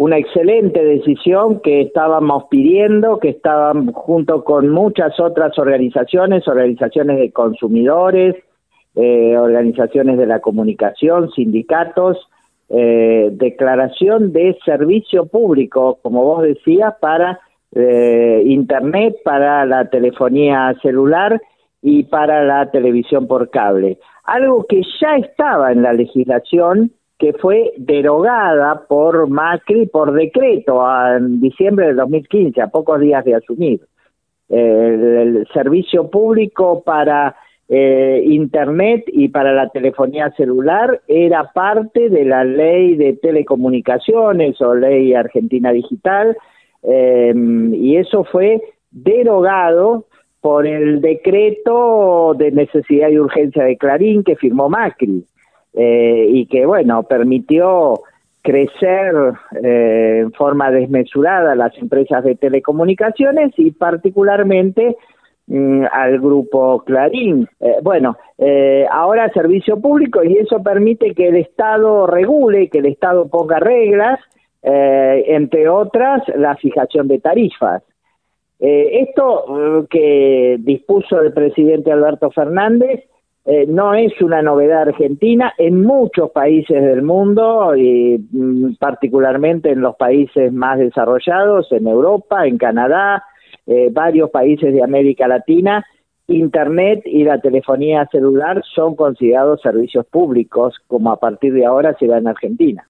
una excelente decisión que estábamos pidiendo, que estaban junto con muchas otras organizaciones de consumidores, organizaciones de la comunicación, sindicatos, declaración de servicio público, como vos decías, para Internet, para la telefonía celular y para la televisión por cable. Algo que ya estaba en la legislación, que fue derogada por Macri por decreto en diciembre del 2015, a pocos días de asumir. El servicio público para Internet y para la telefonía celular era parte de la ley de telecomunicaciones o ley argentina digital, y eso fue derogado por el decreto de necesidad y urgencia de Clarín que firmó Macri. Y que, bueno, permitió crecer en forma desmesurada las empresas de telecomunicaciones y particularmente al grupo Clarín. Ahora servicio público, y eso permite que el Estado regule, que el Estado ponga reglas, entre otras la fijación de tarifas. Esto que dispuso el presidente Alberto Fernández no es una novedad argentina. En muchos países del mundo, y particularmente en los países más desarrollados, en Europa, en Canadá, varios países de América Latina, Internet y la telefonía celular son considerados servicios públicos, como a partir de ahora se da en Argentina.